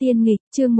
Tiên nghịch, chương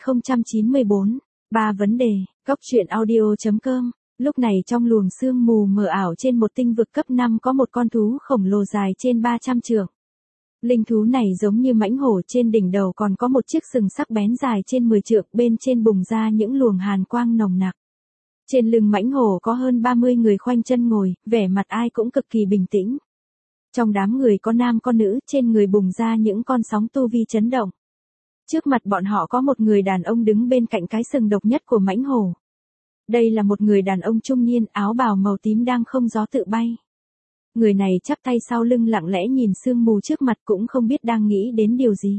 1094, 3 vấn đề, góc truyện audio.com. Lúc này trong luồng sương mù mờ ảo trên một tinh vực cấp 5 có một con thú khổng lồ dài trên 300 trượng. Linh thú này giống như mãnh hổ, trên đỉnh đầu còn có một chiếc sừng sắc bén dài trên 10 trượng, bên trên bùng ra những luồng hàn quang nồng nặc. Trên lưng mãnh hổ có hơn 30 người khoanh chân ngồi, vẻ mặt ai cũng cực kỳ bình tĩnh. Trong đám người có nam có nữ, trên người bùng ra những con sóng tu vi chấn động. Trước mặt bọn họ có một người đàn ông đứng bên cạnh cái sừng độc nhất của mãnh hổ. Đây là một người đàn ông trung niên, áo bào màu tím đang không gió tự bay. Người này chắp tay sau lưng lặng lẽ nhìn sương mù trước mặt, cũng không biết đang nghĩ đến điều gì.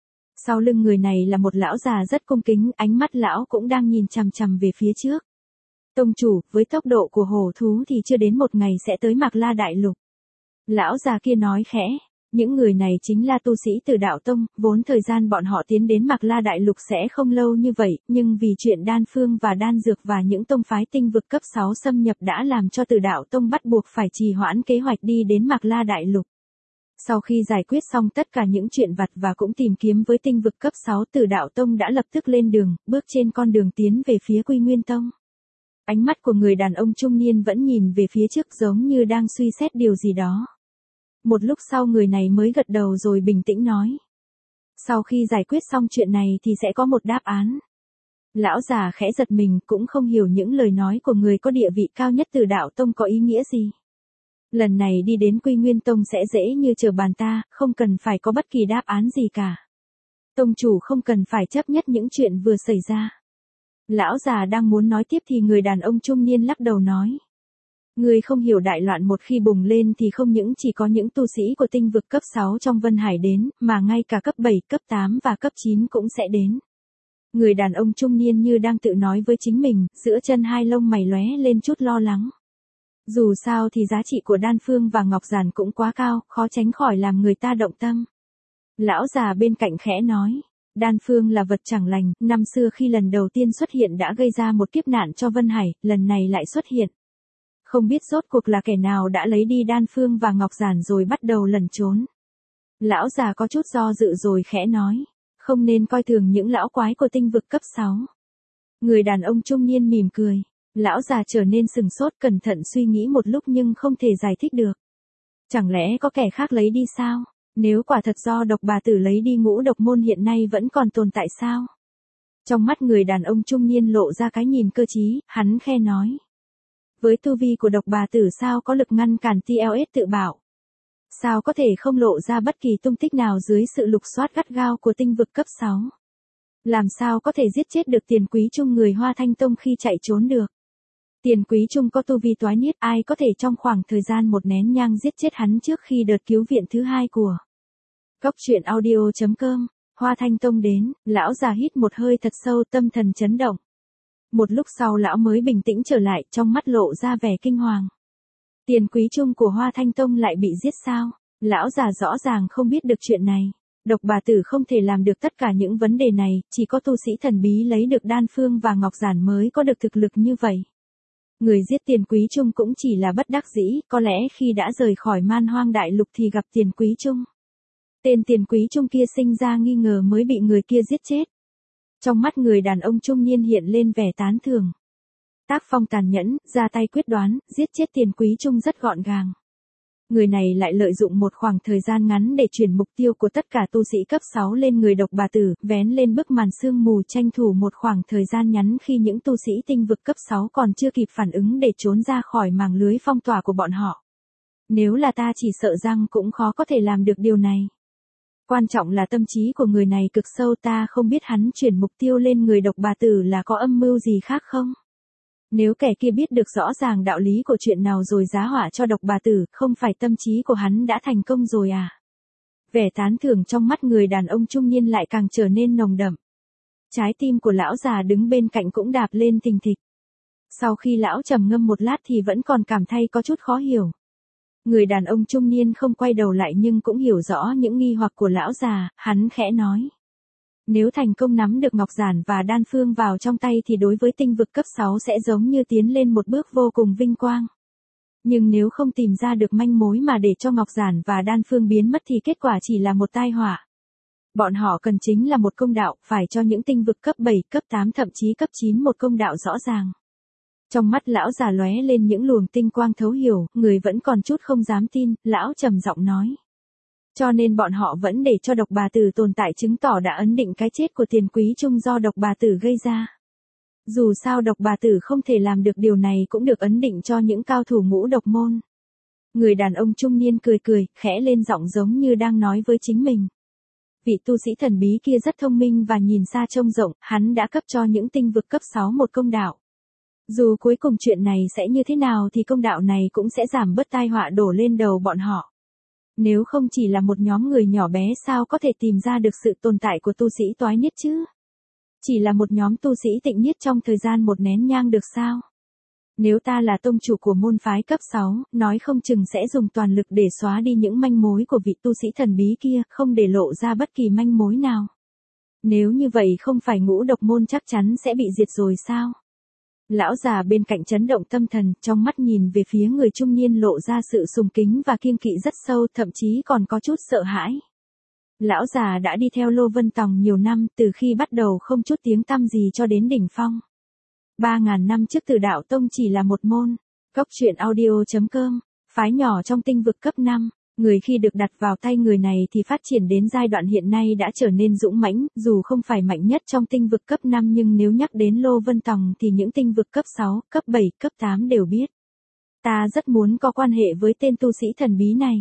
Sau lưng người này là một lão già rất cung kính, ánh mắt lão cũng đang nhìn chằm chằm về phía trước. Tông chủ, với tốc độ của hổ thú thì chưa đến một ngày sẽ tới Mạc La Đại Lục. Lão già kia nói khẽ. Những người này chính là tu sĩ từ đạo tông, vốn thời gian bọn họ tiến đến Mạc La Đại Lục sẽ không lâu như vậy, nhưng vì chuyện đan phương và đan dược và những tông phái tinh vực cấp 6 xâm nhập đã làm cho từ đạo tông bắt buộc phải trì hoãn kế hoạch đi đến Mạc La Đại Lục. Sau khi giải quyết xong tất cả những chuyện vặt và cũng tìm kiếm với tinh vực cấp 6, từ đạo tông đã lập tức lên đường, bước trên con đường tiến về phía Quy Nguyên Tông. Ánh mắt của người đàn ông trung niên vẫn nhìn về phía trước giống như đang suy xét điều gì đó. Một lúc sau người này mới gật đầu rồi bình tĩnh nói. Sau khi giải quyết xong chuyện này thì sẽ có một đáp án. Lão già khẽ giật mình, cũng không hiểu những lời nói của người có địa vị cao nhất từ đạo tông có ý nghĩa gì. Lần này đi đến Quy Nguyên Tông sẽ dễ như trở bàn ta, không cần phải có bất kỳ đáp án gì cả. Tông chủ không cần phải chấp nhất những chuyện vừa xảy ra. Lão già đang muốn nói tiếp thì người đàn ông trung niên lắc đầu nói. Người không hiểu, đại loạn một khi bùng lên thì không những chỉ có những tu sĩ của tinh vực cấp 6 trong Vân Hải đến, mà ngay cả cấp 7, cấp 8 và cấp 9 cũng sẽ đến. Người đàn ông trung niên như đang tự nói với chính mình, giữa chân hai lông mày lóe lên chút lo lắng. Dù sao thì giá trị của đan phương và ngọc giản cũng quá cao, khó tránh khỏi làm người ta động tâm. Lão già bên cạnh khẽ nói. Đan phương là vật chẳng lành, năm xưa khi lần đầu tiên xuất hiện đã gây ra một kiếp nạn cho Vân Hải, lần này lại xuất hiện. Không biết rốt cuộc là kẻ nào đã lấy đi đan phương và ngọc giản rồi bắt đầu lẩn trốn. Lão già có chút do dự rồi khẽ nói. Không nên coi thường những lão quái của tinh vực cấp 6. Người đàn ông trung niên mỉm cười. Lão già trở nên sừng sốt, cẩn thận suy nghĩ một lúc nhưng không thể giải thích được. Chẳng lẽ có kẻ khác lấy đi sao? Nếu quả thật do độc bà tử lấy đi, ngũ độc môn hiện nay vẫn còn tồn tại sao? Trong mắt người đàn ông trung niên lộ ra cái nhìn cơ trí, hắn khe nói. Với tu vi của độc bà tử sao có lực ngăn cản TLS tự bảo? Sao có thể không lộ ra bất kỳ tung tích nào dưới sự lục soát gắt gao của tinh vực cấp 6? Làm sao có thể giết chết được Tiền Quý Trung người Hoa Thanh Tông khi chạy trốn được? Tiền Quý Trung có tu vi toái niết, ai có thể trong khoảng thời gian một nén nhang giết chết hắn trước khi đợt cứu viện thứ hai của góc truyện audio.com. Hoa Thanh Tông đến, lão già hít một hơi thật sâu, tâm thần chấn động. Một lúc sau lão mới bình tĩnh trở lại, trong mắt lộ ra vẻ kinh hoàng. Tiền Quý Trung của Hoa Thanh Tông lại bị giết sao? Lão già rõ ràng không biết được chuyện này. Độc bà tử không thể làm được tất cả những vấn đề này, chỉ có tu sĩ thần bí lấy được đan phương và ngọc giản mới có được thực lực như vậy. Người giết Tiền Quý Trung cũng chỉ là bất đắc dĩ, có lẽ khi đã rời khỏi Man Hoang Đại Lục thì gặp Tiền Quý Trung. Tên Tiền Quý Trung kia sinh ra nghi ngờ mới bị người kia giết chết. Trong mắt người đàn ông trung niên hiện lên vẻ tán thưởng. Tác phong tàn nhẫn, ra tay quyết đoán, giết chết Tiền Quý Trung rất gọn gàng. Người này lại lợi dụng một khoảng thời gian ngắn để chuyển mục tiêu của tất cả tu sĩ cấp 6 lên người độc bà tử, vén lên bức màn sương mù, tranh thủ một khoảng thời gian ngắn khi những tu sĩ tinh vực cấp 6 còn chưa kịp phản ứng để trốn ra khỏi màng lưới phong tỏa của bọn họ. Nếu là ta chỉ sợ rằng cũng khó có thể làm được điều này. Quan trọng là tâm trí của người này cực sâu, ta không biết hắn chuyển mục tiêu lên người độc bà tử là có âm mưu gì khác không? Nếu kẻ kia biết được rõ ràng đạo lý của chuyện nào rồi giá họa cho độc bà tử, không phải tâm trí của hắn đã thành công rồi à? Vẻ tán thưởng trong mắt người đàn ông trung niên lại càng trở nên nồng đậm. Trái tim của lão già đứng bên cạnh cũng đạp lên thình thịch. Sau khi lão trầm ngâm một lát thì vẫn còn cảm thấy có chút khó hiểu. Người đàn ông trung niên không quay đầu lại nhưng cũng hiểu rõ những nghi hoặc của lão già, hắn khẽ nói. Nếu thành công nắm được ngọc giản và đan phương vào trong tay thì đối với tinh vực cấp 6 sẽ giống như tiến lên một bước vô cùng vinh quang. Nhưng nếu không tìm ra được manh mối mà để cho ngọc giản và đan phương biến mất thì kết quả chỉ là một tai họa. Bọn họ cần chính là một công đạo, phải cho những tinh vực cấp 7, cấp 8 thậm chí cấp 9 một công đạo rõ ràng. Trong mắt lão già lóe lên những luồng tinh quang thấu hiểu, người vẫn còn chút không dám tin, lão trầm giọng nói. Cho nên bọn họ vẫn để cho độc bà tử tồn tại, chứng tỏ đã ấn định cái chết của Tiền Quý Trung do độc bà tử gây ra. Dù sao độc bà tử không thể làm được điều này cũng được ấn định cho những cao thủ ngũ độc môn. Người đàn ông trung niên cười cười, khẽ lên giọng giống như đang nói với chính mình. Vị tu sĩ thần bí kia rất thông minh và nhìn xa trông rộng, hắn đã cấp cho những tinh vực cấp 6 một công đạo. Dù cuối cùng chuyện này sẽ như thế nào thì công đạo này cũng sẽ giảm bớt tai họa đổ lên đầu bọn họ. Nếu không chỉ là một nhóm người nhỏ bé sao có thể tìm ra được sự tồn tại của tu sĩ toái niết chứ? Chỉ là một nhóm tu sĩ tịnh niết trong thời gian một nén nhang được sao? Nếu ta là tông chủ của môn phái cấp 6, nói không chừng sẽ dùng toàn lực để xóa đi những manh mối của vị tu sĩ thần bí kia, không để lộ ra bất kỳ manh mối nào. Nếu như vậy không phải ngũ độc môn chắc chắn sẽ bị diệt rồi sao? Lão già bên cạnh chấn động tâm thần, trong mắt nhìn về phía người trung niên lộ ra sự sùng kính và kiêng kỵ rất sâu, thậm chí còn có chút sợ hãi. Lão già đã đi theo Lô Vân Tòng nhiều năm, từ khi bắt đầu không chút tiếng tăm gì cho đến đỉnh phong. 3.000 năm trước Tử Đạo Tông chỉ là một môn. Cốc truyện audio.com, phái nhỏ trong tinh vực cấp 5. Người khi được đặt vào tay người này thì phát triển đến giai đoạn hiện nay đã trở nên dũng mãnh, dù không phải mạnh nhất trong tinh vực cấp 5 nhưng nếu nhắc đến Lô Vân Tòng thì những tinh vực cấp 6, cấp 7, cấp 8 đều biết. Ta rất muốn có quan hệ với tên tu sĩ thần bí này.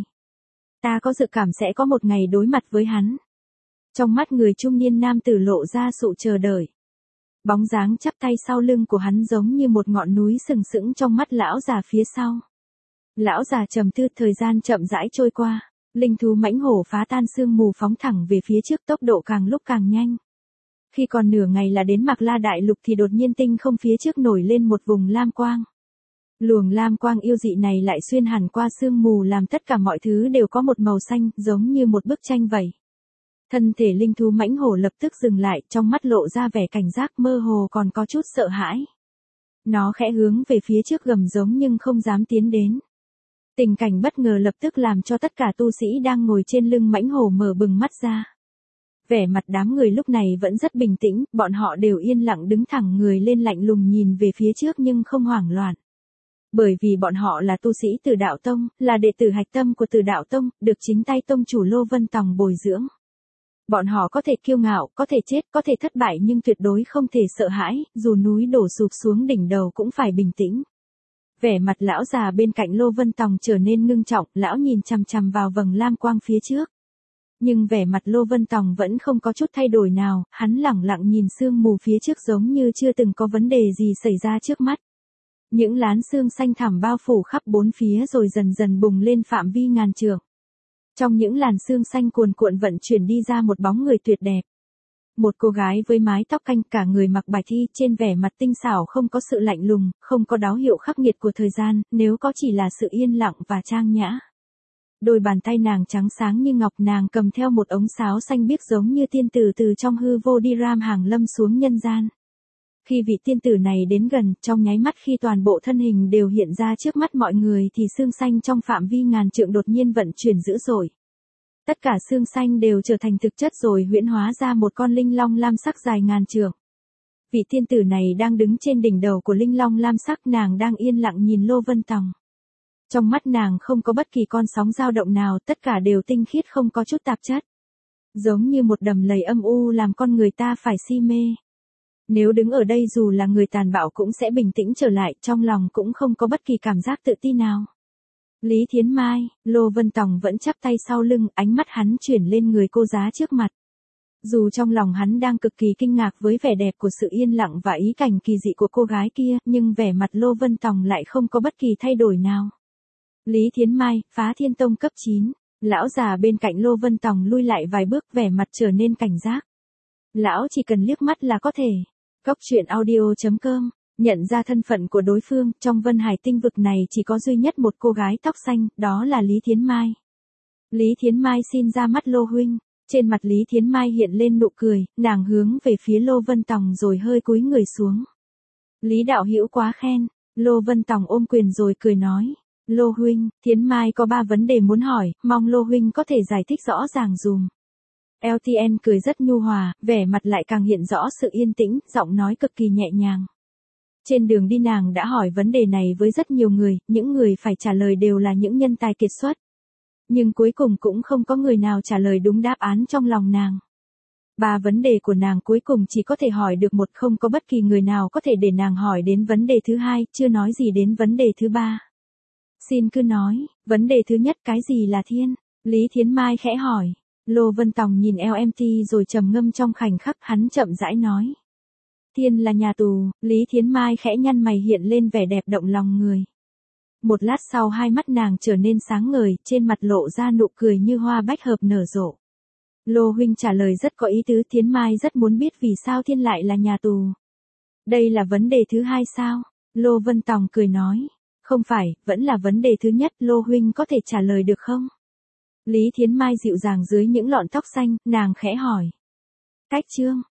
Ta có dự cảm sẽ có một ngày đối mặt với hắn. Trong mắt người trung niên nam tử lộ ra sự chờ đợi. Bóng dáng chắp tay sau lưng của hắn giống như một ngọn núi sừng sững trong mắt lão già phía sau. Lão già trầm tư, thời gian chậm rãi trôi qua, linh thú mãnh hổ phá tan sương mù phóng thẳng về phía trước, tốc độ càng lúc càng nhanh. Khi còn nửa ngày là đến Mạc La Đại Lục thì đột nhiên tinh không phía trước nổi lên một vùng lam quang. Luồng lam quang yêu dị này lại xuyên hẳn qua sương mù làm tất cả mọi thứ đều có một màu xanh, giống như một bức tranh vậy. Thân thể linh thú mãnh hổ lập tức dừng lại, trong mắt lộ ra vẻ cảnh giác, mơ hồ còn có chút sợ hãi. Nó khẽ hướng về phía trước gầm giống nhưng không dám tiến đến. Tình cảnh bất ngờ lập tức làm cho tất cả tu sĩ đang ngồi trên lưng mãnh hổ mở bừng mắt ra. Vẻ mặt đám người lúc này vẫn rất bình tĩnh, bọn họ đều yên lặng đứng thẳng người lên lạnh lùng nhìn về phía trước nhưng không hoảng loạn. Bởi vì bọn họ là tu sĩ Tử Đạo Tông, là đệ tử hạch tâm của Tử Đạo Tông, được chính tay tông chủ Lô Vân Tòng bồi dưỡng. Bọn họ có thể kiêu ngạo, có thể chết, có thể thất bại nhưng tuyệt đối không thể sợ hãi, dù núi đổ sụp xuống đỉnh đầu cũng phải bình tĩnh. Vẻ mặt lão già bên cạnh Lô Vân Tòng trở nên ngưng trọng, lão nhìn chằm chằm vào vầng lam quang phía trước. Nhưng vẻ mặt Lô Vân Tòng vẫn không có chút thay đổi nào, hắn lẳng lặng nhìn sương mù phía trước giống như chưa từng có vấn đề gì xảy ra trước mắt. Những lán sương xanh thẳm bao phủ khắp bốn phía rồi dần dần bùng lên phạm vi ngàn trượng. Trong những làn sương xanh cuồn cuộn vận chuyển đi ra một bóng người tuyệt đẹp. Một cô gái với mái tóc canh, cả người mặc bạch y, trên vẻ mặt tinh xảo không có sự lạnh lùng, không có dấu hiệu khắc nghiệt của thời gian, nếu có chỉ là sự yên lặng và trang nhã. Đôi bàn tay nàng trắng sáng như ngọc, nàng cầm theo một ống sáo xanh biếc giống như tiên tử từ trong hư vô đi ram hàng lâm xuống nhân gian. Khi vị tiên tử này đến gần, trong nháy mắt khi toàn bộ thân hình đều hiện ra trước mắt mọi người thì xương xanh trong phạm vi ngàn trượng đột nhiên vận chuyển dữ dội. Tất cả xương xanh đều trở thành thực chất rồi huyễn hóa ra một con linh long lam sắc dài ngàn trượng. Vị tiên tử này đang đứng trên đỉnh đầu của linh long lam sắc, nàng đang yên lặng nhìn Lô Vân Tòng. Trong mắt nàng không có bất kỳ con sóng dao động nào, tất cả đều tinh khiết không có chút tạp chất. Giống như một đầm lầy âm u làm con người ta phải si mê. Nếu đứng ở đây dù là người tàn bạo cũng sẽ bình tĩnh trở lại, trong lòng cũng không có bất kỳ cảm giác tự ti nào. Lý Thiến Mai, Lô Vân Tòng vẫn chắp tay sau lưng, ánh mắt hắn chuyển lên người cô giá trước mặt. Dù trong lòng hắn đang cực kỳ kinh ngạc với vẻ đẹp của sự yên lặng và ý cảnh kỳ dị của cô gái kia, nhưng vẻ mặt Lô Vân Tòng lại không có bất kỳ thay đổi nào. Lý Thiến Mai, Phá Thiên Tông cấp 9, lão già bên cạnh Lô Vân Tòng lui lại vài bước, vẻ mặt trở nên cảnh giác. Lão chỉ cần liếc mắt là có thể. Cốc truyện audio.com, nhận ra thân phận của đối phương, trong Vân Hải tinh vực này chỉ có duy nhất một cô gái tóc xanh, đó là Lý Thiến Mai. Lý Thiến Mai xin ra mắt Lô huynh. Trên mặt Lý Thiến Mai hiện lên nụ cười, nàng hướng về phía Lô Vân Tòng rồi hơi cúi người xuống. Lý đạo hữu quá khen. Lô Vân Tòng ôm quyền rồi cười nói. Lô huynh, Thiến Mai có 3 vấn đề muốn hỏi, mong Lô huynh có thể giải thích rõ ràng dùm. LTN cười rất nhu hòa, vẻ mặt lại càng hiện rõ sự yên tĩnh, giọng nói cực kỳ nhẹ nhàng. Trên đường đi nàng đã hỏi vấn đề này với rất nhiều người, những người phải trả lời đều là những nhân tài kiệt xuất. Nhưng cuối cùng cũng không có người nào trả lời đúng đáp án trong lòng nàng. 3 vấn đề của nàng cuối cùng chỉ có thể hỏi được một, không có bất kỳ người nào có thể để nàng hỏi đến vấn đề thứ 2, chưa nói gì đến vấn đề thứ 3. Xin cứ nói, vấn đề thứ nhất cái gì là thiên? Lý Thiến Mai khẽ hỏi. Lô Vân Tòng nhìn LMT rồi trầm ngâm trong khoảnh khắc, hắn chậm rãi nói. Thiên là nhà tù, Lý Thiến Mai khẽ nhăn mày hiện lên vẻ đẹp động lòng người. Một lát sau hai mắt nàng trở nên sáng ngời, trên mặt lộ ra nụ cười như hoa bách hợp nở rộ. Lô huynh trả lời rất có ý tứ, Thiến Mai rất muốn biết vì sao thiên lại là nhà tù. Đây là vấn đề thứ 2 sao? Lô Vân Tòng cười nói. Không phải, vẫn là vấn đề thứ nhất, Lô huynh có thể trả lời được không? Lý Thiến Mai dịu dàng dưới những lọn tóc xanh, nàng khẽ hỏi. Cách chương.